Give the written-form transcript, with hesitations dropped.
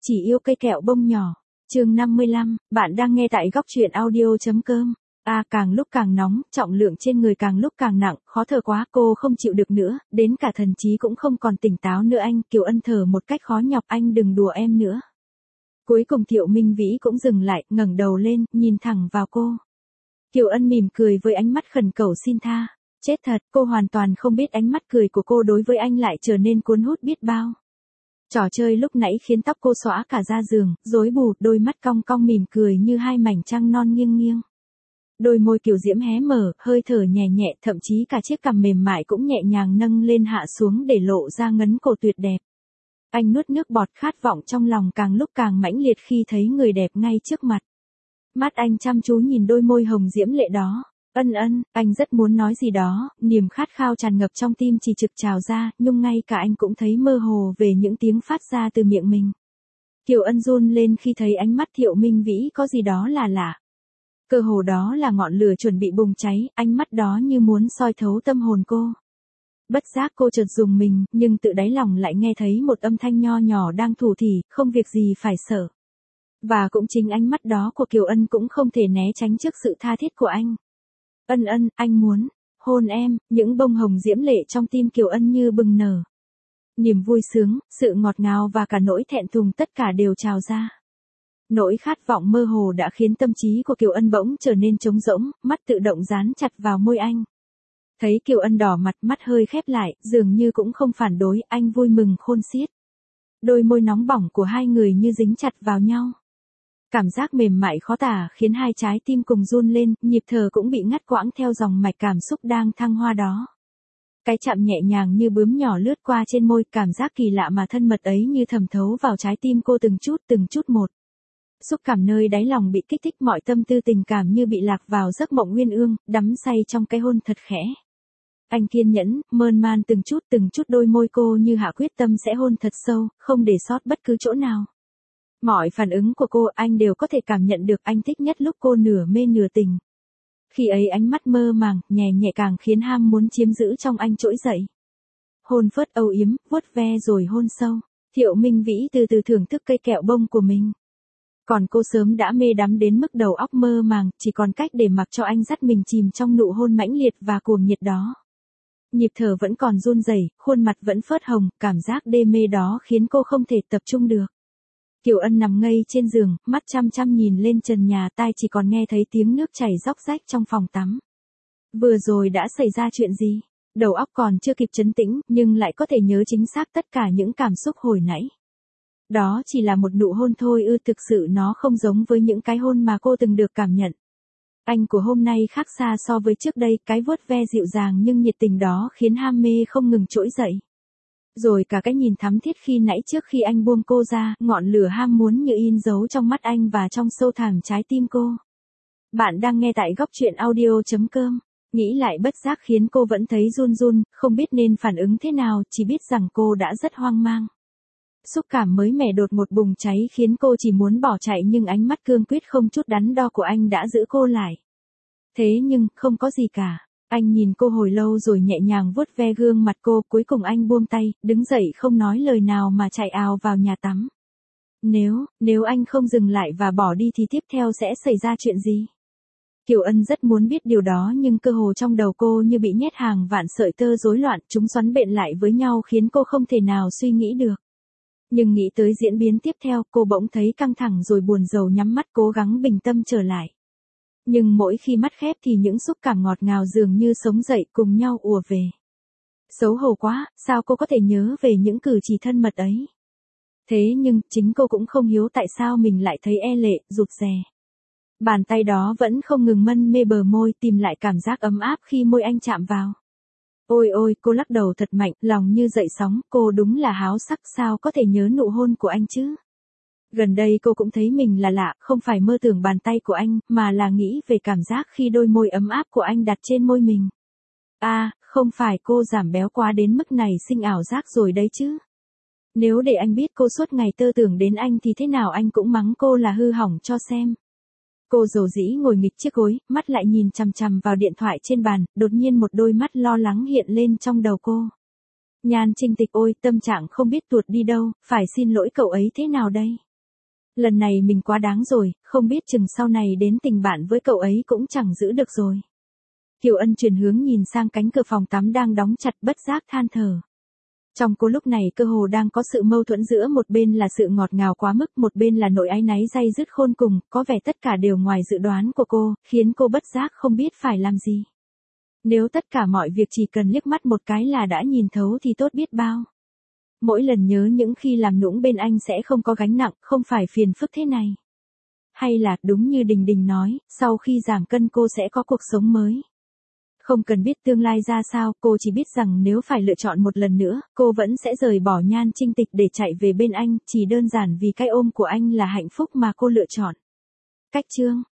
Chỉ yêu cây kẹo bông nhỏ. Chương 55, bạn đang nghe tại góc truyện audio.com. Càng lúc càng nóng, trọng lượng trên người càng lúc càng nặng, khó thở quá, cô không chịu được nữa, đến cả thần trí cũng không còn tỉnh táo nữa anh, Kiều Ân thở một cách khó nhọc, anh đừng đùa em nữa. Cuối cùng Thiệu Minh Vĩ cũng dừng lại, ngẩng đầu lên, nhìn thẳng vào cô. Kiều Ân mỉm cười với ánh mắt khẩn cầu xin tha. Chết thật, cô hoàn toàn không biết ánh mắt cười của cô đối với anh lại trở nên cuốn hút biết bao. Trò chơi lúc nãy khiến tóc cô xõa cả ra giường, rối bù, đôi mắt cong cong mỉm cười như hai mảnh trăng non nghiêng nghiêng. Đôi môi kiều diễm hé mở, hơi thở nhẹ nhẹ, thậm chí cả chiếc cằm mềm mại cũng nhẹ nhàng nâng lên hạ xuống để lộ ra ngấn cổ tuyệt đẹp. Anh nuốt nước bọt, khát vọng trong lòng càng lúc càng mãnh liệt khi thấy người đẹp ngay trước mặt. Mắt anh chăm chú nhìn đôi môi hồng diễm lệ đó. Ân, anh rất muốn nói gì đó, niềm khát khao tràn ngập trong tim chỉ trực trào ra, nhưng ngay cả anh cũng thấy mơ hồ về những tiếng phát ra từ miệng mình. Kiều Ân run lên khi thấy ánh mắt Thiệu Minh Vĩ có gì đó là lạ. Cơ hồ đó là ngọn lửa chuẩn bị bùng cháy, ánh mắt đó như muốn soi thấu tâm hồn cô. Bất giác cô chợt rùng mình, nhưng tự đáy lòng lại nghe thấy một âm thanh nho nhỏ đang thủ thỉ, không việc gì phải sợ. Và cũng chính ánh mắt đó của Kiều Ân cũng không thể né tránh trước sự tha thiết của anh. Ân, anh muốn hôn em, những bông hồng diễm lệ trong tim Kiều Ân như bừng nở. Niềm vui sướng, sự ngọt ngào và cả nỗi thẹn thùng tất cả đều trào ra. Nỗi khát vọng mơ hồ đã khiến tâm trí của Kiều Ân bỗng trở nên trống rỗng, mắt tự động dán chặt vào môi anh. Thấy Kiều Ân đỏ mặt, mắt hơi khép lại, dường như cũng không phản đối, anh vui mừng khôn xiết. Đôi môi nóng bỏng của hai người như dính chặt vào nhau. Cảm giác mềm mại khó tả khiến hai trái tim cùng run lên, nhịp thở cũng bị ngắt quãng theo dòng mạch cảm xúc đang thăng hoa đó. Cái chạm nhẹ nhàng như bướm nhỏ lướt qua trên môi, cảm giác kỳ lạ mà thân mật ấy như thẩm thấu vào trái tim cô từng chút một. Xúc cảm nơi đáy lòng bị kích thích, mọi tâm tư tình cảm như bị lạc vào giấc mộng uyên ương, đắm say trong cái hôn thật khẽ. Anh kiên nhẫn, mơn man từng chút đôi môi cô như hạ quyết tâm sẽ hôn thật sâu, không để sót bất cứ chỗ nào. Mọi phản ứng của cô anh đều có thể cảm nhận được, anh thích nhất lúc cô nửa mê nửa tình. Khi ấy ánh mắt mơ màng, nhẹ nhẹ càng khiến ham muốn chiếm giữ trong anh trỗi dậy. Hôn phớt âu yếm, vuốt ve rồi hôn sâu. Thiệu Minh Vĩ từ từ thưởng thức cây kẹo bông của mình. Còn cô sớm đã mê đắm đến mức đầu óc mơ màng, chỉ còn cách để mặc cho anh dắt mình chìm trong nụ hôn mãnh liệt và cuồng nhiệt đó. Nhịp thở vẫn còn run rẩy, khuôn mặt vẫn phớt hồng, cảm giác đê mê đó khiến cô không thể tập trung được. Kiều Ân nằm ngây trên giường, mắt chăm chăm nhìn lên trần nhà, tai chỉ còn nghe thấy tiếng nước chảy róc rách trong phòng tắm. Vừa rồi đã xảy ra chuyện gì? Đầu óc còn chưa kịp trấn tĩnh, nhưng lại có thể nhớ chính xác tất cả những cảm xúc hồi nãy. Đó chỉ là một nụ hôn thôi ư, thực sự nó không giống với những cái hôn mà cô từng được cảm nhận. Anh của hôm nay khác xa so với trước đây, cái vuốt ve dịu dàng nhưng nhiệt tình đó khiến ham mê không ngừng trỗi dậy. Rồi cả cái nhìn thắm thiết khi nãy trước khi anh buông cô ra, ngọn lửa ham muốn như in dấu trong mắt anh và trong sâu thẳm trái tim cô. Bạn đang nghe tại góc truyện audio.com. Nghĩ lại bất giác khiến cô vẫn thấy run run, không biết nên phản ứng thế nào, chỉ biết rằng cô đã rất hoang mang. Xúc cảm mới mẻ đột ngột bùng cháy khiến cô chỉ muốn bỏ chạy, nhưng ánh mắt cương quyết không chút đắn đo của anh đã giữ cô lại. Thế nhưng, không có gì cả. Anh nhìn cô hồi lâu rồi nhẹ nhàng vuốt ve gương mặt cô, cuối cùng anh buông tay, đứng dậy không nói lời nào mà chạy ào vào nhà tắm. Nếu anh không dừng lại và bỏ đi thì tiếp theo sẽ xảy ra chuyện gì? Kiều Ân rất muốn biết điều đó, nhưng cơ hồ trong đầu cô như bị nhét hàng vạn sợi tơ rối loạn, chúng xoắn bện lại với nhau khiến cô không thể nào suy nghĩ được. Nhưng nghĩ tới diễn biến tiếp theo, cô bỗng thấy căng thẳng rồi buồn rầu, nhắm mắt cố gắng bình tâm trở lại. Nhưng mỗi khi mắt khép thì những xúc cảm ngọt ngào dường như sống dậy cùng nhau ùa về. Xấu hổ quá, sao cô có thể nhớ về những cử chỉ thân mật ấy? Thế nhưng, chính cô cũng không hiểu tại sao mình lại thấy e lệ, rụt rè. Bàn tay đó vẫn không ngừng mân mê bờ môi, tìm lại cảm giác ấm áp khi môi anh chạm vào. Ôi, cô lắc đầu thật mạnh, lòng như dậy sóng, cô đúng là háo sắc, sao có thể nhớ nụ hôn của anh chứ? Gần đây cô cũng thấy mình là lạ, không phải mơ tưởng bàn tay của anh, mà là nghĩ về cảm giác khi đôi môi ấm áp của anh đặt trên môi mình. Không phải cô giảm béo quá đến mức này sinh ảo giác rồi đấy chứ. Nếu để anh biết cô suốt ngày tơ tưởng đến anh thì thế nào anh cũng mắng cô là hư hỏng cho xem. Cô dầu dĩ ngồi nghịch chiếc gối, mắt lại nhìn chằm chằm vào điện thoại trên bàn, đột nhiên một đôi mắt lo lắng hiện lên trong đầu cô. Nhan Trinh Tịch ôi, tâm trạng không biết tuột đi đâu, phải xin lỗi cậu ấy thế nào đây? Lần này mình quá đáng rồi, không biết chừng sau này đến tình bạn với cậu ấy cũng chẳng giữ được rồi. Kiều Ân chuyển hướng nhìn sang cánh cửa phòng tắm đang đóng chặt bất giác than thở. Trong cô lúc này cơ hồ đang có sự mâu thuẫn giữa một bên là sự ngọt ngào quá mức, một bên là nỗi áy náy day dứt khôn cùng, có vẻ tất cả đều ngoài dự đoán của cô, khiến cô bất giác không biết phải làm gì. Nếu tất cả mọi việc chỉ cần liếc mắt một cái là đã nhìn thấu thì tốt biết bao. Mỗi lần nhớ những khi làm nũng bên anh sẽ không có gánh nặng, không phải phiền phức thế này. Hay là, đúng như Đình Đình nói, sau khi giảm cân cô sẽ có cuộc sống mới. Không cần biết tương lai ra sao, cô chỉ biết rằng nếu phải lựa chọn một lần nữa, cô vẫn sẽ rời bỏ Nhan Trinh Tịch để chạy về bên anh, chỉ đơn giản vì cái ôm của anh là hạnh phúc mà cô lựa chọn. Cách chương